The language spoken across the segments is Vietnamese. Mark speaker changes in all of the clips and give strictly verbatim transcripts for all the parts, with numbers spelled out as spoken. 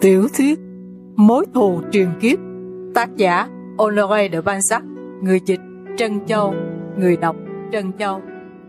Speaker 1: Tiểu thuyết Mối thù truyền kiếp, tác giả Honoré de Balzac, người dịch Trân Châu, người đọc Trân Châu.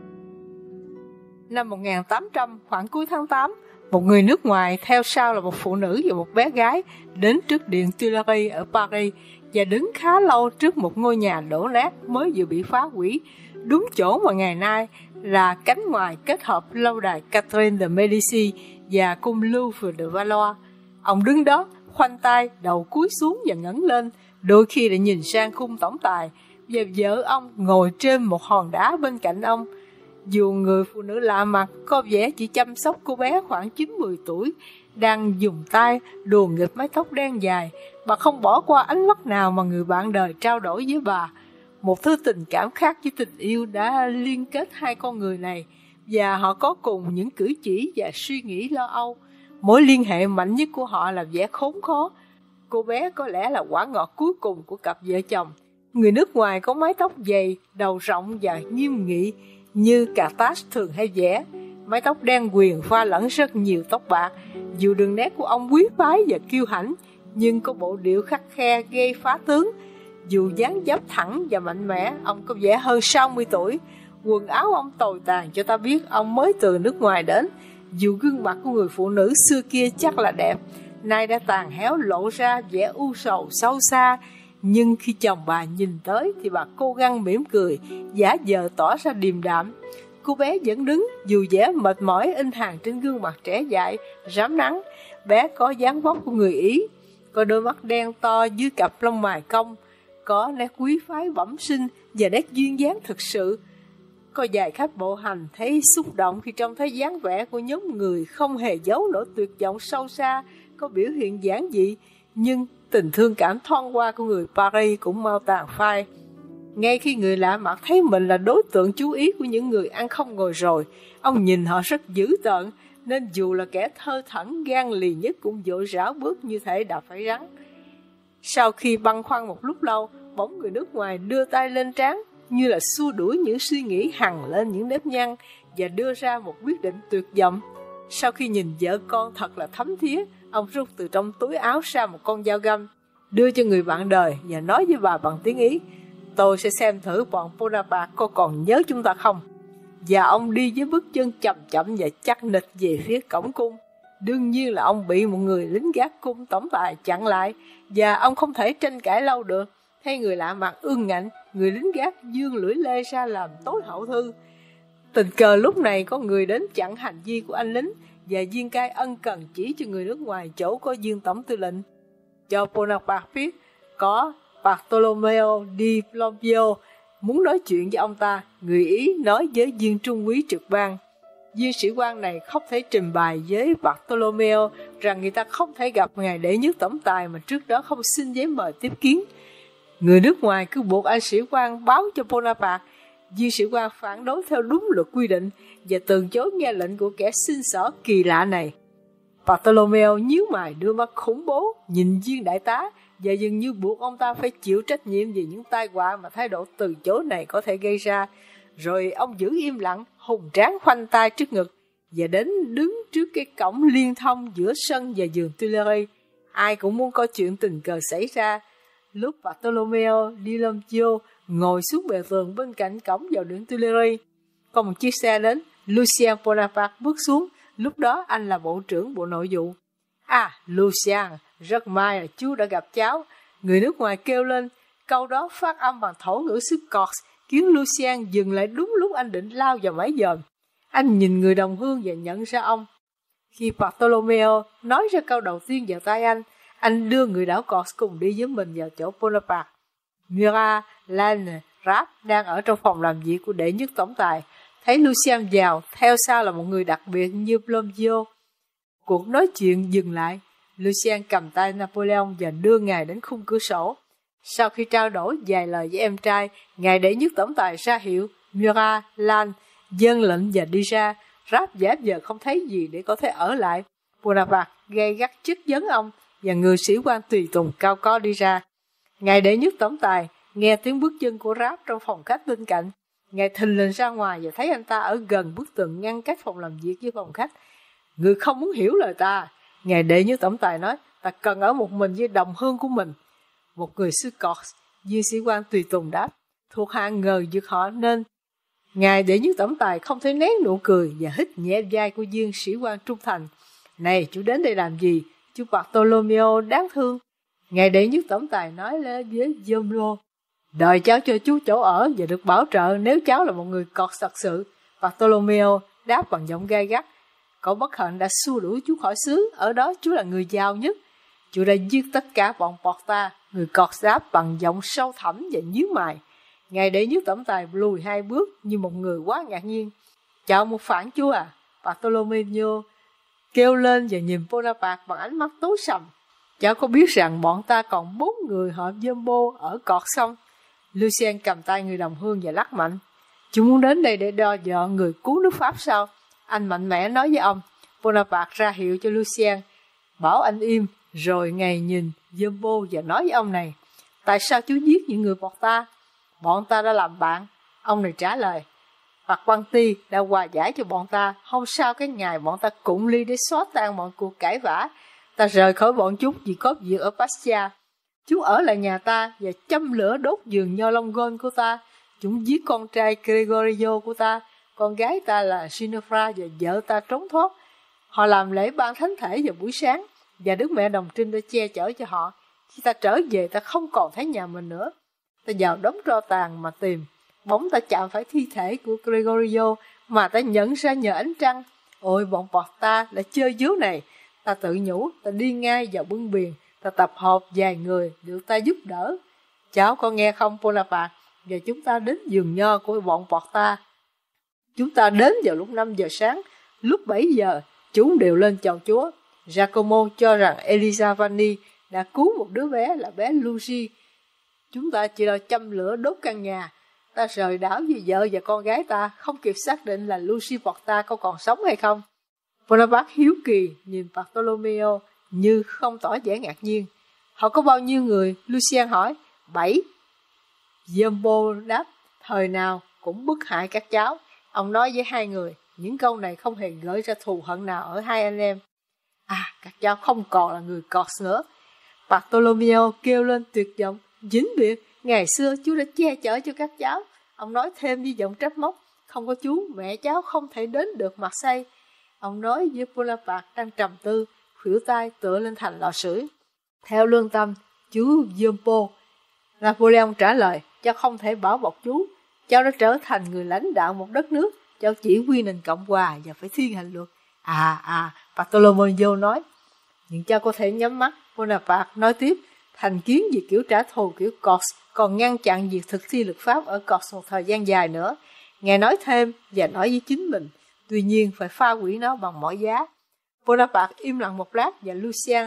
Speaker 1: Năm một nghìn tám trăm, khoảng cuối tháng tám, một người nước ngoài theo sau là một phụ nữ và một bé gái đến trước điện Tuileries ở Paris và đứng khá lâu trước một ngôi nhà đổ nát mới vừa bị phá hủy, đúng chỗ mà ngày nay là cánh ngoài kết hợp lâu đài Catherine de Medici và cung Louvre de Valois. Ông đứng đó, khoanh tay, đầu cúi xuống và ngẩng lên, đôi khi lại nhìn sang khung tổng tài, và vợ ông ngồi trên một hòn đá bên cạnh ông. Dù người phụ nữ lạ mặt có vẻ chỉ chăm sóc cô bé khoảng chín mười tuổi, đang dùng tay đùa nghịch mái tóc đen dài, bà không bỏ qua ánh mắt nào mà người bạn đời trao đổi với bà. Một thứ tình cảm khác với tình yêu đã liên kết hai con người này, và họ có cùng những cử chỉ và suy nghĩ lo âu. Mối liên hệ mạnh nhất của họ là vẻ khốn khó. Cô bé có lẽ là quả ngọt cuối cùng của cặp vợ chồng. Người nước ngoài có mái tóc dày, đầu rộng và nghiêm nghị như Carthage thường hay vẽ. Mái tóc đen quyền pha lẫn rất nhiều tóc bạc. Dù đường nét của ông quý phái và kiêu hãnh, nhưng có bộ điệu khắt khe gây phá tướng. Dù dáng dấp thẳng và mạnh mẽ, ông có vẻ hơn sáu mươi tuổi. Quần áo ông tồi tàn cho ta biết ông mới từ nước ngoài đến. Dù gương mặt của người phụ nữ xưa kia chắc là đẹp, nay đã tàn héo lộ ra vẻ u sầu sâu xa. Nhưng khi chồng bà nhìn tới thì bà cố gắng mỉm cười, giả vờ tỏ ra điềm đạm. Cô bé vẫn đứng, dù vẻ mệt mỏi in hằn trên gương mặt trẻ dại, rám nắng. Bé có dáng vóc của người Ý, có đôi mắt đen to dưới cặp lông mày cong, có nét quý phái bẩm sinh và nét duyên dáng thực sự. Có vài khách bộ hành thấy xúc động khi trông thấy dáng vẻ của nhóm người không hề giấu nổi tuyệt vọng sâu xa, có biểu hiện giản dị, nhưng tình thương cảm thoáng qua của người Paris cũng mau tàn phai. Ngay khi người lạ mặt thấy mình là đối tượng chú ý của những người ăn không ngồi rồi, ông nhìn họ rất dữ tợn, nên dù là kẻ thơ thẩn gan lì nhất cũng vội rảo bước như thể đạp phải rắn. Sau khi băn khoăn một lúc lâu, bỗng người nước ngoài đưa tay lên trán, như là xua đuổi những suy nghĩ hằn lên những nếp nhăn, và đưa ra một quyết định tuyệt vọng. Sau khi nhìn vợ con thật là thấm thía, ông rút từ trong túi áo ra một con dao găm, đưa cho người bạn đời và nói với bà bằng tiếng Ý: "Tôi sẽ xem thử bọn Bonaparte có còn nhớ chúng ta không." Và ông đi với bước chân chậm chậm và chắc nịch về phía cổng cung. Đương nhiên là ông bị một người lính gác cung tổng tài chặn lại, và ông không thể tranh cãi lâu được. Thấy người lạ mặt ương ngạnh, người lính gác giương lưỡi lê ra làm tối hậu thư. Tình cờ lúc này có người đến chặn hành vi của anh lính, và viên cai ân cần chỉ cho người nước ngoài chỗ có viên tổng tư lệnh. Cho Bonaparte biết có Bartolomeo di Plombio muốn nói chuyện với ông ta. Người Ý nói với viên trung úy trực ban. Viên sĩ quan này không thể trình bày với Bartolomeo rằng người ta không thể gặp ngài đệ nhất tổng tài mà trước đó không xin giấy mời tiếp kiến. Người nước ngoài cứ buộc anh sĩ quan báo cho Bonaparte. Viên sĩ quan phản đối theo đúng luật quy định và từ chối nghe lệnh của kẻ xin xỏ kỳ lạ này. Bartolomeo nhíu mày, đưa mắt khủng bố nhìn viên đại tá và dường như buộc ông ta phải chịu trách nhiệm về những tai họa mà thái độ từ chối này có thể gây ra. Rồi ông giữ im lặng, hùng tráng khoanh tay trước ngực và đến đứng trước cái cổng liên thông giữa sân và vườn Tuileries. Ai cũng muốn có chuyện tình cờ xảy ra. Lúc Bartolomeo di Plombio ngồi xuống bề tường bên cạnh cổng vào điện Tuileries, có một chiếc xe đến. Lucien Bonaparte bước xuống. Lúc đó anh là bộ trưởng bộ nội vụ. "À, Lucien, rất may là chú đã gặp cháu." Người nước ngoài kêu lên. Câu đó phát âm bằng thổ ngữ xứ Corse, khiến Lucien dừng lại đúng lúc anh định lao vào máy dòm. Anh nhìn người đồng hương và nhận ra ông. Khi Bartolomeo nói ra câu đầu tiên vào tai anh, anh đưa người đảo Corse cùng đi với mình vào chỗ Bonaparte. Murat, Lannes, Rapp đang ở trong phòng làm việc của đệ nhất tổng tài. Thấy Lucien vào, theo sau là một người đặc biệt như Plombio. Cuộc nói chuyện dừng lại. Lucien cầm tay Napoleon và đưa ngài đến khung cửa sổ. Sau khi trao đổi vài lời với em trai, ngài đệ nhất tổng tài ra hiệu. Murat, Lannes dâng lệnh và đi ra. Rapp giả vờ không thấy gì để có thể ở lại. Bonaparte gay gắt chất vấn ông, và người sĩ quan tùy tùng cao có đi ra. Ngài đệ nhất tổng tài nghe tiếng bước chân của Rapp trong phòng khách bên cạnh. Ngài thình lình ra ngoài và thấy anh ta ở gần bức tường ngăn cách phòng làm việc với phòng khách. "Người không muốn hiểu lời ta." Ngài đệ nhất tổng tài nói. ta cần ở một mình với đồng hương của mình. Một người xứ Cọt, viên sĩ quan tùy tùng đáp, thuộc hạ ngờ vực họ nên. Ngài đệ nhất tổng tài không thể nén nụ cười và hít nhẹ vai của viên sĩ quan trung thành. Này, chú đến đây làm gì? Chú Bartolomeo đáng thương. Ngài đệ nhất tổng tài nói lên với Giomlo, đòi cháu cho chú chỗ ở và được bảo trợ nếu cháu là một người Cọt thật sự. Bartolomeo đáp bằng giọng gai gắt, cậu bất hạnh đã xua đuổi chú khỏi xứ, ở đó chú là người giàu nhất. Chú đã giết tất cả bọn Porta. Người Cọt đáp bằng giọng sâu thẳm và nhíu mày. Ngài đệ nhất tổng tài lùi hai bước như một người quá ngạc nhiên. Chào một phản chúa à? Bartolomeo kêu lên và nhìn Bonaparte bằng ánh mắt tối sầm. Cháu có biết rằng bọn ta còn bốn người họ Jumbo ở Cọt không? Lucien cầm tay người đồng hương và lắc mạnh. Chúng muốn đến đây để đo dọ người cứu nước Pháp sao? Anh mạnh mẽ nói với ông. Bonaparte ra hiệu cho Lucien, bảo anh im, rồi ngài nhìn Jumbo và nói với ông này, tại sao chú giết những người bọn ta? Bọn ta đã làm bạn. Ông này trả lời, Bạc Quan Ti đã hòa giải cho bọn ta. Hôm sau cái ngày bọn ta cụng ly để xóa tan mọi cuộc cãi vã, ta rời khỏi bọn chúng vì có việc ở Pastia. Chúng ở lại nhà ta và châm lửa đốt giường nho Long Gôn của ta. Chúng giết con trai Gregorio của ta, con gái ta là Ginevra và vợ ta trốn thoát. Họ làm lễ ban thánh thể vào buổi sáng và Đức Mẹ Đồng Trinh đã che chở cho họ. Khi ta trở về ta không còn thấy nhà mình nữa. Ta vào đống tro tàn mà tìm. Bỗng ta chạm phải thi thể của Gregorio mà ta nhận ra nhờ ánh trăng. Ôi bọn bọt ta lại chơi dấu này. Ta tự nhủ, ta đi ngay vào bưng biển. Ta tập hợp vài người được ta giúp đỡ. Cháu có nghe không Bonaparte? Và chúng ta đến vườn nho của bọn bọt ta. Chúng ta đến vào lúc năm giờ sáng. Lúc bảy giờ chúng đều lên chào chúa. Giacomo cho rằng Elisa Vanni đã cứu một đứa bé là bé Luigi. Chúng ta chỉ lo châm lửa đốt căn nhà. Ta rời đảo với vợ và con gái ta, không kịp xác định là Luigi Porta có còn sống hay không. Bonaparte hiếu kỳ nhìn Bartolomeo như không tỏ vẻ ngạc nhiên. Họ có bao nhiêu người? Lucien hỏi. Bảy. Jumbo đáp, thời nào cũng bức hại các cháu. Ông nói với hai người, những câu này không hề gợi ra thù hận nào ở hai anh em. À, các cháu không còn là người Cọt nữa. Bartolomeo kêu lên tuyệt vọng. Dính biệt, ngày xưa chú đã che chở cho các cháu. Ông nói thêm với giọng trách móc, không có chú, mẹ cháu không thể đến được Marseille. Ông nói với Bonaparte đang trầm tư, khuỷu tay tựa lên thành lò sưởi. Theo lương tâm, chú Jumbo. Napoleon trả lời, cháu không thể bảo bọc chú. Cháu đã trở thành người lãnh đạo một đất nước. Cháu chỉ huy nền cộng hòa và phải thi hành luật. À, à, Bartolomeo nói. Nhưng cháu có thể nhắm mắt. Bonaparte nói tiếp, thành kiến về kiểu trả thù kiểu Cọt còn ngăn chặn việc thực thi luật pháp ở Cọt một thời gian dài nữa. Ngài nói thêm và nói với chính mình, tuy nhiên phải phá hủy nó bằng mọi giá. Bonaparte im lặng một lát và Lucien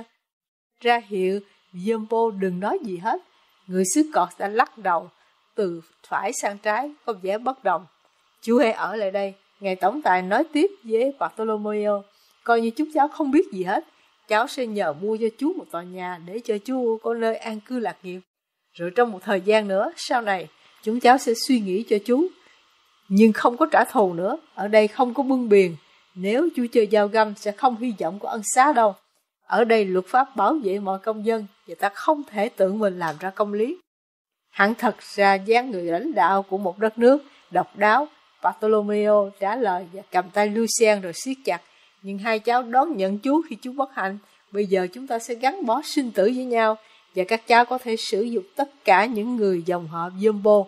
Speaker 1: ra hiệu Jumbo đừng nói gì hết. Người xứ Cọt đã lắc đầu từ phải sang trái, có vẻ bất đồng. Chú hãy ở lại đây, ngài tổng tài nói tiếp với Bartolomeo, coi như chúng cháu không biết gì hết. Cháu sẽ nhờ mua cho chú một tòa nhà để cho chú có nơi an cư lạc nghiệp. Rồi trong một thời gian nữa, sau này, chúng cháu sẽ suy nghĩ cho chú. Nhưng không có trả thù nữa, ở đây không có bưng biền. Nếu chú chơi dao găm sẽ không hy vọng có ân xá đâu. Ở đây luật pháp bảo vệ mọi công dân và ta không thể tự mình làm ra công lý. Hắn thật ra dáng người lãnh đạo của một đất nước độc đáo. Bartolomeo trả lời và cầm tay Lucien rồi siết chặt. Nhưng hai cháu đón nhận chú khi chú bất hạnh. Bây giờ chúng ta sẽ gắn bó sinh tử với nhau và các cháu có thể sử dụng tất cả những người dòng họ Jumbo.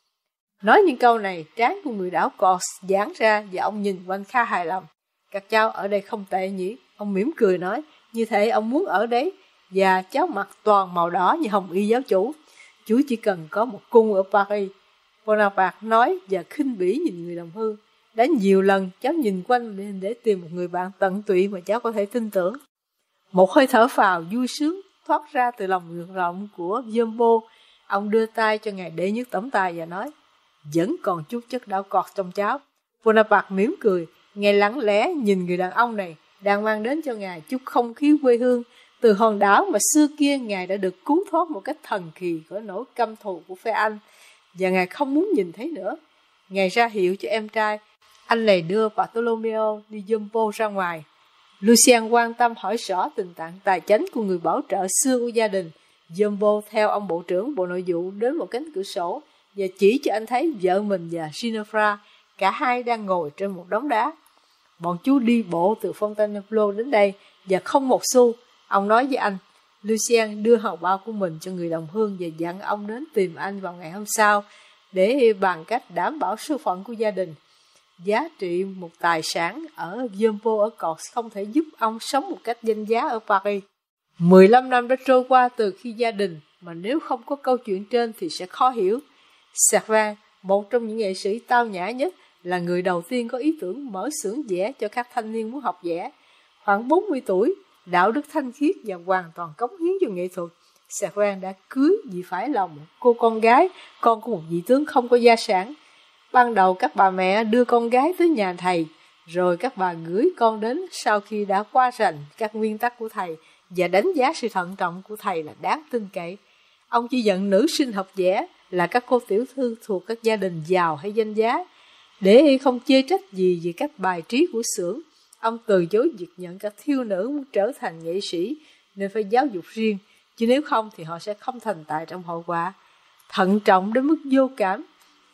Speaker 1: Nói những câu này, trán của người đảo Cọt giãn ra và ông nhìn quanh khá hài lòng. Các cháu ở đây không tệ nhỉ? Ông mỉm cười nói, như thế ông muốn ở đấy. Và cháu mặc toàn màu đỏ như hồng y giáo chủ. Chú chỉ cần có một cung ở Paris. Bonaparte nói và khinh bỉ nhìn người đồng hương. Đã nhiều lần cháu nhìn quanh để tìm một người bạn tận tụy mà cháu có thể tin tưởng. Một hơi thở phào vui sướng thoát ra từ lòng ngược rộng của Jumbo. Ông đưa tay cho ngài đệ nhất tổng tài và nói, vẫn còn chút chất đảo Cọt trong cháu. Bonaparte mỉm cười, ngài lặng lẽ nhìn người đàn ông này đang mang đến cho ngài chút không khí quê hương từ hòn đảo mà xưa kia ngài đã được cứu thoát một cách thần kỳ khỏi nỗi căm thù của phe Anh, và ngài không muốn nhìn thấy nữa. Ngài ra hiệu cho em trai, anh này đưa Bartolomeo đi Jumbo ra ngoài. Lucien quan tâm hỏi rõ tình trạng tài chính của người bảo trợ xưa của gia đình. Jumbo theo ông bộ trưởng Bộ Nội vụ đến một cánh cửa sổ và chỉ cho anh thấy vợ mình và Ginevra, cả hai đang ngồi trên một đống đá. Bọn chú đi bộ từ Fontainebleau đến đây và không một xu, ông nói với anh. Lucien đưa hòm bao của mình cho người đồng hương và dặn ông đến tìm anh vào ngày hôm sau để bằng cách đảm bảo số phận của gia đình. Giá trị một tài sản ở Jumbo ở Cort không thể giúp ông sống một cách danh giá ở Paris. mười lăm năm đã trôi qua từ khi gia đình, mà nếu không có câu chuyện trên thì sẽ khó hiểu. Servin, một trong những nghệ sĩ tao nhã nhất, là người đầu tiên có ý tưởng mở xưởng vẽ cho các thanh niên muốn học vẽ. Khoảng bốn mươi tuổi, đạo đức thanh khiết và hoàn toàn cống hiến cho nghệ thuật, Servin đã cưới vì phải lòng một cô con gái, con của một vị tướng không có gia sản. Ban đầu các bà mẹ đưa con gái tới nhà thầy, rồi các bà gửi con đến sau khi đã qua rành các nguyên tắc của thầy và đánh giá sự thận trọng của thầy là đáng tin cậy. Ông chỉ nhận nữ sinh học vẽ là các cô tiểu thư thuộc các gia đình giàu hay danh giá. Để không chê trách gì về cách bài trí của xưởng, ông từ chối việc nhận các thiếu nữ muốn trở thành nghệ sĩ nên phải giáo dục riêng, chứ nếu không thì họ sẽ không thành tài trong hậu quả. Thận trọng đến mức vô cảm,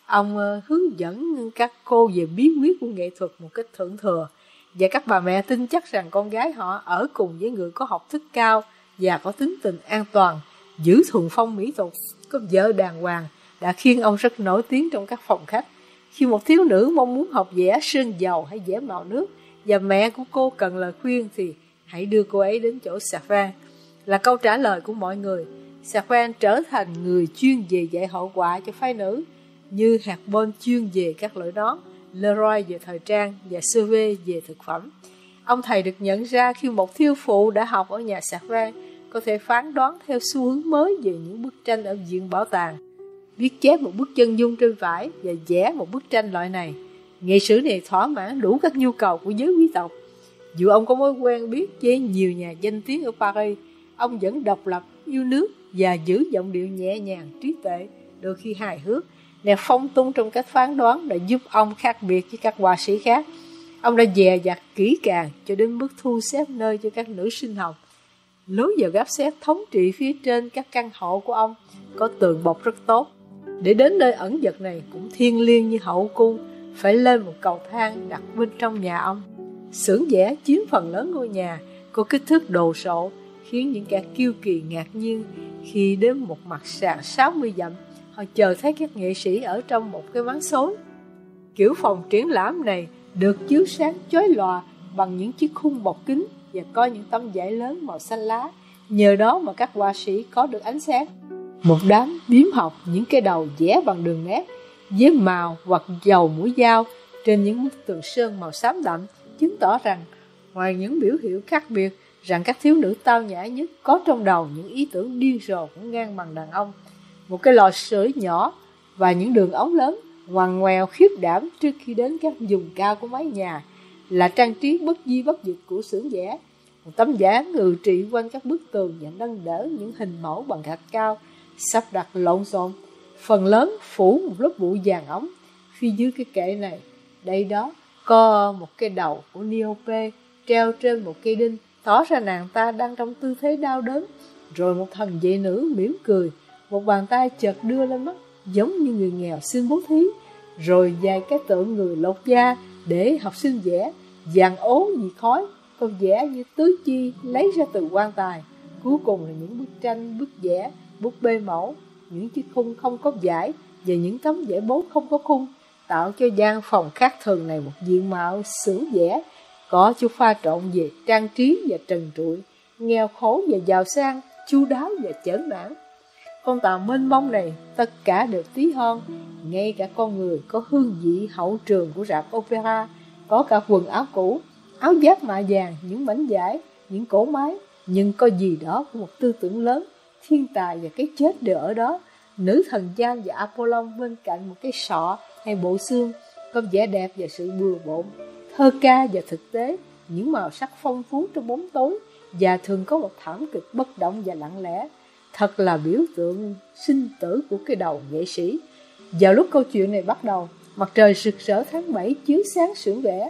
Speaker 1: ông hướng dẫn các cô về bí quyết của nghệ thuật một cách thượng thừa, và các bà mẹ tin chắc rằng con gái họ ở cùng với người có học thức cao và có tính tình an toàn, giữ thuần phong mỹ tục, có vợ đàng hoàng đã khiến ông rất nổi tiếng trong các phòng khách. Khi một thiếu nữ mong muốn học vẽ sơn dầu hay vẽ màu nước và mẹ của cô cần lời khuyên thì hãy đưa cô ấy đến chỗ Servin. Là câu trả lời của mọi người, Servin trở thành người chuyên về dạy hậu họa cho phái nữ, như Harbon chuyên về các loại nón, Leroy về thời trang và Sauvé về thực phẩm. Ông thầy được nhận ra khi một thiếu phụ đã học ở nhà Servin có thể phán đoán theo xu hướng mới về những bức tranh ở viện bảo tàng, viết chép một bức chân dung trên vải và vẽ một bức tranh loại này. Nghệ sĩ này thỏa mãn đủ các nhu cầu của giới quý tộc. Dù ông có mối quen biết với nhiều nhà danh tiếng ở Paris, ông vẫn độc lập, yêu nước và giữ giọng điệu nhẹ nhàng, trí tuệ, đôi khi hài hước. Nét phong tung trong cách phán đoán đã giúp ông khác biệt với các họa sĩ khác. Ông đã dè dặt kỹ càng cho đến mức thu xếp nơi cho các nữ sinh học. Lối vào gác xếp thống trị phía trên các căn hộ của ông có tường bọc rất tốt. Để đến nơi ẩn dật này cũng thiêng liêng như hậu cung, phải lên một cầu thang đặt bên trong nhà ông. Xưởng vẽ chiếm phần lớn ngôi nhà, có kích thước đồ sộ, khiến những kẻ kiêu kỳ ngạc nhiên khi đến một mặt sàn sáu mươi dặm. Họ chờ thấy các nghệ sĩ ở trong một cái ván xối. Kiểu phòng triển lãm này được chiếu sáng chói lòa bằng những chiếc khung bọc kính và có những tấm vải lớn màu xanh lá. Nhờ đó mà các họa sĩ có được ánh sáng. Một đám biếm học những cái đầu vẽ bằng đường nét, với màu hoặc dầu mũi dao trên những bức tường sơn màu xám đậm, chứng tỏ rằng ngoài những biểu hiện khác biệt rằng các thiếu nữ tao nhã nhất có trong đầu những ý tưởng điên rồ cũng ngang bằng đàn ông. Một cái lò sưởi nhỏ và những đường ống lớn ngoằn ngoèo khiếp đảm trước khi đến các vùng cao của mái nhà là trang trí bất di bất dịch của xưởng vẽ. Một tấm ván ngự trị quanh các bức tường và nâng đỡ những hình mẫu bằng gạch cao sắp đặt lộn xộn, phần lớn phủ một lớp bụi vàng ống. Phía dưới cái kệ này, đây đó có một cái đầu của Niobe treo trên một cây đinh, tỏ ra nàng ta đang trong tư thế đau đớn. Rồi một thần vệ nữ mỉm cười, một bàn tay chợt đưa lên mắt giống như người nghèo xin bố thí. Rồi vài cái tượng người lột da để học sinh vẽ, vàng ố vì khói, còn vẽ như tứ chi lấy ra từ quan tài. Cuối cùng là những bức tranh, bức vẽ, bút bê mẫu, những chiếc khung không có vải và những tấm vẽ bố không có khung, tạo cho gian phòng khác thường này một diện mạo xưởng vẽ có chút pha trộn về trang trí và trần trụi, nghèo khổ và giàu sang, chu đáo và chởn mãn. Con tàu mênh mông này tất cả đều tí hon, ngay cả con người có hương vị hậu trường của rạp opera, có cả quần áo cũ, áo giáp mạ vàng, những mảnh vải, những cổ máy, nhưng có gì đó của một tư tưởng lớn. Thiên tài và cái chết đều ở đó. Nữ thần Gian và Apollon bên cạnh một cái sọ hay bộ xương, có vẻ đẹp và sự bừa bộn, thơ ca và thực tế, những màu sắc phong phú trong bóng tối, và thường có một thảm kịch bất động và lặng lẽ. Thật là biểu tượng sinh tử của cái đầu nghệ sĩ. Vào lúc câu chuyện này bắt đầu, mặt trời rực rỡ tháng bảy chiếu sáng xưởng vẽ.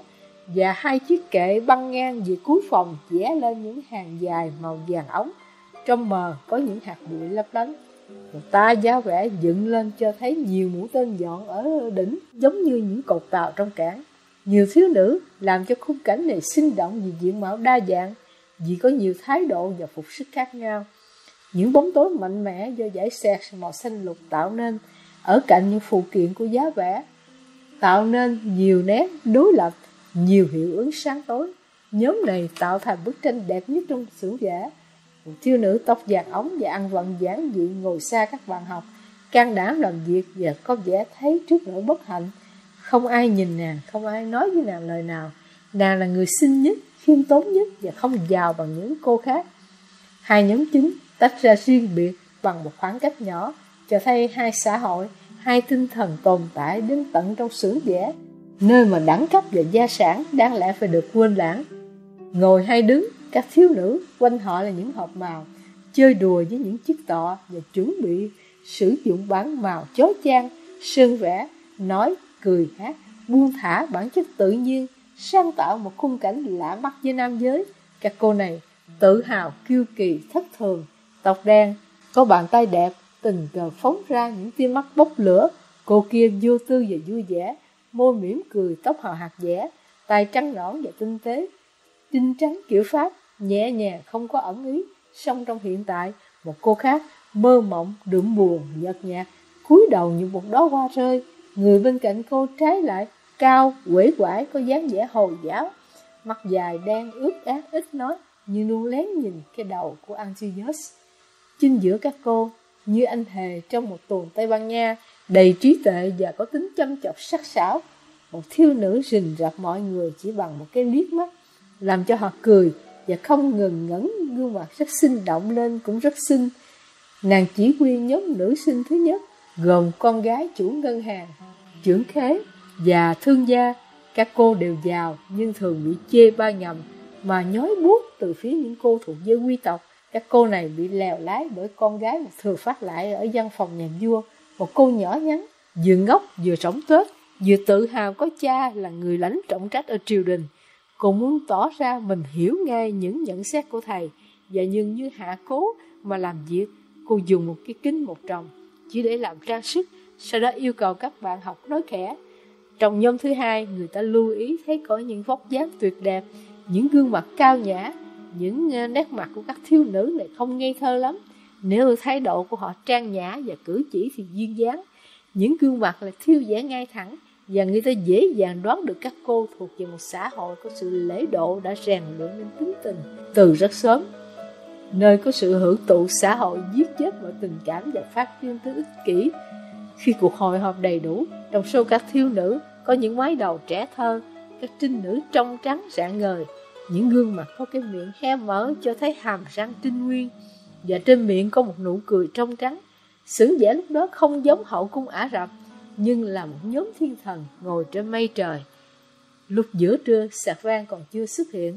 Speaker 1: và hai chiếc kệ băng ngang về cuối phòng vẽ lên những hàng dài màu vàng ống, trong mờ có những hạt bụi lấp lánh. Một ta giá vẽ dựng lên cho thấy nhiều mũi tên nhọn ở đỉnh, giống như những cột tàu trong cảng. Nhiều thiếu nữ làm cho khung cảnh này sinh động vì diện mạo đa dạng, vì có nhiều thái độ và phục sức khác nhau. Những bóng tối mạnh mẽ do dải xẹt màu xanh lục tạo nên ở cạnh những phụ kiện của giá vẽ, tạo nên nhiều nét đối lập, nhiều hiệu ứng sáng tối. Nhóm này tạo thành bức tranh đẹp nhất trong xưởng vẽ. Một thiếu nữ tóc vàng ống và ăn vận giản dị ngồi xa các bạn học, can đảm làm việc và có vẻ thấy trước nỗi bất hạnh. Không ai nhìn nàng, không ai nói với nàng lời nào. Nàng là người xinh nhất, khiêm tốn nhất và không giàu bằng những cô khác. Hai nhóm chính tách ra riêng biệt bằng một khoảng cách nhỏ, cho thấy hai xã hội, hai tinh thần tồn tại đến tận trong xưởng vẽ, nơi mà đẳng cấp và gia sản đáng lẽ phải được quên lãng. Ngồi hay đứng, các thiếu nữ quanh họ là những hộp màu, chơi đùa với những chiếc tọ và chuẩn bị sử dụng bảng màu chói chang, sơn vẽ, nói, cười hát, buông thả bản chất tự nhiên, sáng tạo một khung cảnh lạ mắt với nam giới. Các cô này tự hào, kiêu kỳ, thất thường, tóc đen, có bàn tay đẹp, tình cờ phóng ra những tia mắt bốc lửa. Cô kia vô tư và vui vẻ, môi mỉm cười, tóc hào hạt dẻ, tay trắng nõn và tinh tế, tinh trắng kiểu Pháp, nhẹ nhàng không có ẩn ý. Song trong hiện tại, một cô khác mơ mộng, đượm buồn, nhợt nhạt, cúi đầu như một đóa hoa rơi. Người bên cạnh cô trái lại cao, uể oải, có dáng vẻ hồi giáo, mặt dài đen ướt át, ít nói, như luôn lén nhìn cái đầu của Antonius. Chính giữa các cô, như anh hề trong một tuồng Tây Ban Nha, đầy trí tuệ và có tính chăm chọc sắc sảo, một thiếu nữ rình rập mọi người chỉ bằng một cái liếc mắt, làm cho họ cười và không ngừng ngẩng gương mặt rất sinh động lên cũng rất xinh. Nàng chỉ huy nhóm nữ sinh thứ nhất, gồm con gái chủ ngân hàng, trưởng khế và thương gia. Các cô đều giàu nhưng thường bị chê bai ngầm mà nhói buốt từ phía những cô thuộc giới quý tộc. Các cô này bị lèo lái bởi con gái một thừa phát lại ở văn phòng nhà vua, một cô nhỏ nhắn, vừa ngốc vừa trống tuếch, vừa tự hào có cha là người lãnh trọng trách ở triều đình. Cô muốn tỏ ra mình hiểu ngay những nhận xét của thầy, và nhưng như hạ cố mà làm việc. Cô dùng một cái kính một tròng chỉ để làm trang sức, sau đó yêu cầu các bạn học nói khẽ. Trong nhóm thứ hai, người ta lưu ý thấy có những vóc dáng tuyệt đẹp, những gương mặt cao nhã. Những nét mặt của các thiếu nữ này không ngây thơ lắm, nếu thái độ của họ trang nhã và cử chỉ thì duyên dáng. Những gương mặt là thiêu vẻ ngay thẳng, và người ta dễ dàng đoán được các cô thuộc về một xã hội có sự lễ độ đã rèn luyện nên tính tình từ rất sớm, nơi có sự hưởng tụ xã hội giết chết mọi tình cảm và phát triển tới ích kỷ. Khi cuộc hội họp đầy đủ, trong số các thiếu nữ có những mái đầu trẻ thơ, các trinh nữ trong trắng rạng ngời, những gương mặt có cái miệng hé mở cho thấy hàm răng trinh nguyên, và trên miệng có một nụ cười trong trắng. Xưởng vẽ lúc đó không giống hậu cung Ả Rập, nhưng là một nhóm thiên thần ngồi trên mây trời. Lúc giữa trưa, sạc vang còn chưa xuất hiện.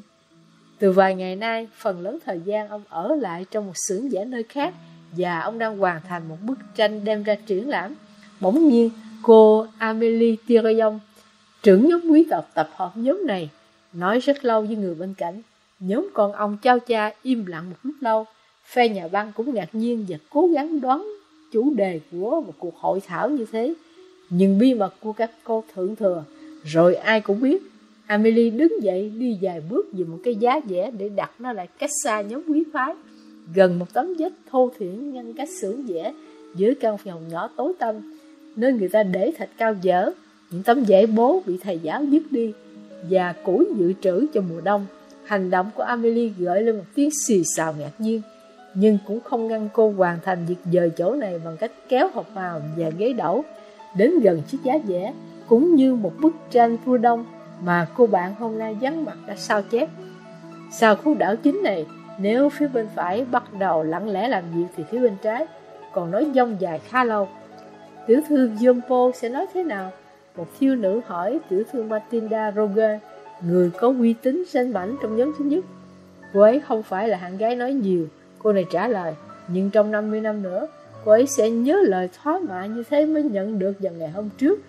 Speaker 1: Từ vài ngày nay, phần lớn thời gian ông ở lại trong một xưởng vẽ nơi khác, và ông đang hoàn thành một bức tranh đem ra triển lãm. Bỗng nhiên, cô Amélie Thirion, trưởng nhóm quý tộc tập hợp nhóm này, nói rất lâu với người bên cạnh. Nhóm con ông Chao Cha im lặng một lúc lâu. Phe nhà băng cũng ngạc nhiên và cố gắng đoán chủ đề của một cuộc hội thảo như thế. Nhưng bí mật của các cô thượng thừa rồi ai cũng biết. Amélie đứng dậy đi vài bước về một cái giá vẽ để đặt nó lại cách xa nhóm quý phái, gần một tấm vách thô thiển ngăn cách xưởng vẽ giữa căn phòng nhỏ tối tăm, nơi người ta để thạch cao dở, những tấm vải bố bị thầy giáo dứt đi, và củi dự trữ cho mùa đông. Hành động của Amélie gợi lên một tiếng xì xào ngạc nhiên, nhưng cũng không ngăn cô hoàn thành việc dời chỗ này bằng cách kéo hộp màu và ghế đẩu đến gần chiếc giá vẽ, cũng như một bức tranh phương Đông mà cô bạn hôm nay vắng mặt đã sao chép. Sau khu đảo chính này, nếu phía bên phải bắt đầu lặng lẽ làm việc thì phía bên trái còn nói dông dài khá lâu. Tiểu thư Giompo sẽ nói thế nào? Một thiếu nữ hỏi tiểu thư Matilda Roger, người có uy tín danh mãnh trong nhóm thứ nhất. Cô ấy không phải là hạng gái nói nhiều, cô này trả lời, nhưng trong năm mươi năm nữa, cô ấy sẽ nhớ lời thoá mạ như thế mới nhận được vào ngày hôm trước.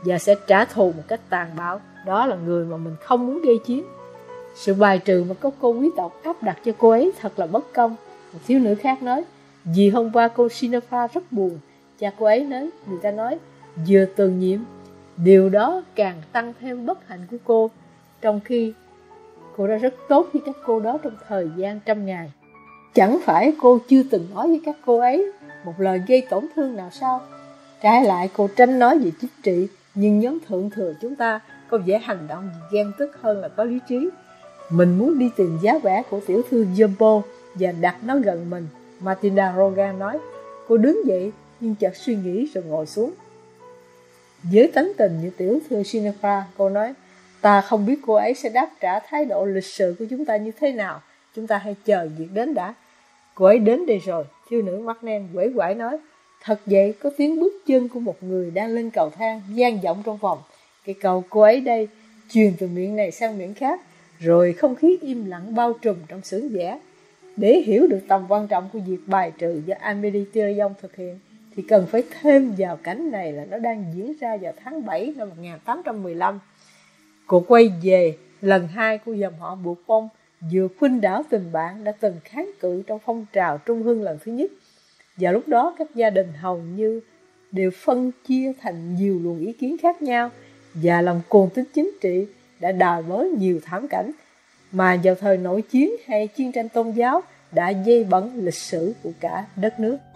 Speaker 1: và sẽ trả thù một cách tàn bạo. Đó là người mà mình không muốn gây chiến. Sự bài trừ mà các cô quý tộc áp đặt cho cô ấy thật là bất công. Một thiếu nữ khác nói, vì hôm qua cô Xenopha rất buồn. Cha cô ấy nói, người ta nói, vừa từ nhiệm, điều đó càng tăng thêm bất hạnh của cô, trong khi cô đã rất tốt với các cô đó trong thời gian trăm ngày. Chẳng phải cô chưa từng nói với các cô ấy một lời gây tổn thương nào sao? Trái lại cô tránh nói về chính trị, nhưng nhóm thượng thừa chúng ta có vẻ hành động vì ghen tức hơn là có lý trí. Mình muốn đi tìm giá vẽ của tiểu thư Jumbo và đặt nó gần mình. Matilda Rogan nói. Cô đứng dậy nhưng chợt suy nghĩ rồi ngồi xuống. Với tánh tình như tiểu thư Xenopha, cô nói, ta không biết cô ấy sẽ đáp trả thái độ lịch sự của chúng ta như thế nào. Chúng ta hãy chờ việc đến đã. Cô ấy đến đây rồi, thiếu nữ Marnen quể quải nói. Thật vậy, có tiếng bước chân của một người đang lên cầu thang, vang vọng trong phòng. Cái câu cô ấy đây truyền từ miệng này sang miệng khác, rồi không khí im lặng bao trùm trong xưởng vẽ. Để hiểu được tầm quan trọng của việc bài trừ do Amélie Thirion thực hiện, thì cần phải thêm vào cảnh này là nó đang diễn ra vào tháng bảy năm một nghìn tám trăm mười lăm. Cô quay về lần hai của dòng họ Bourbon, vừa khuynh đảo tình bạn đã từng kháng cự trong phong trào Trung Hưng lần thứ nhất. Vào lúc đó các gia đình hầu như đều phân chia thành nhiều luồng ý kiến khác nhau, và lòng cuồng tín chính trị đã đào bới nhiều thảm cảnh mà vào thời nội chiến hay chiến tranh tôn giáo đã dây bẩn lịch sử của cả đất nước.